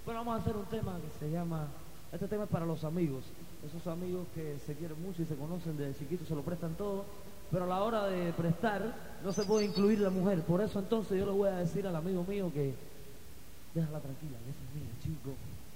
Bueno, vamos a hacer un tema que se llama, este tema es para los amigos, esos amigos que se quieren mucho y se conocen desde chiquitos, se lo prestan todo, pero a la hora de prestar no se puede incluir la mujer. Por eso entonces yo le voy a decir al amigo mío que déjala tranquila, que esa es mía, chico.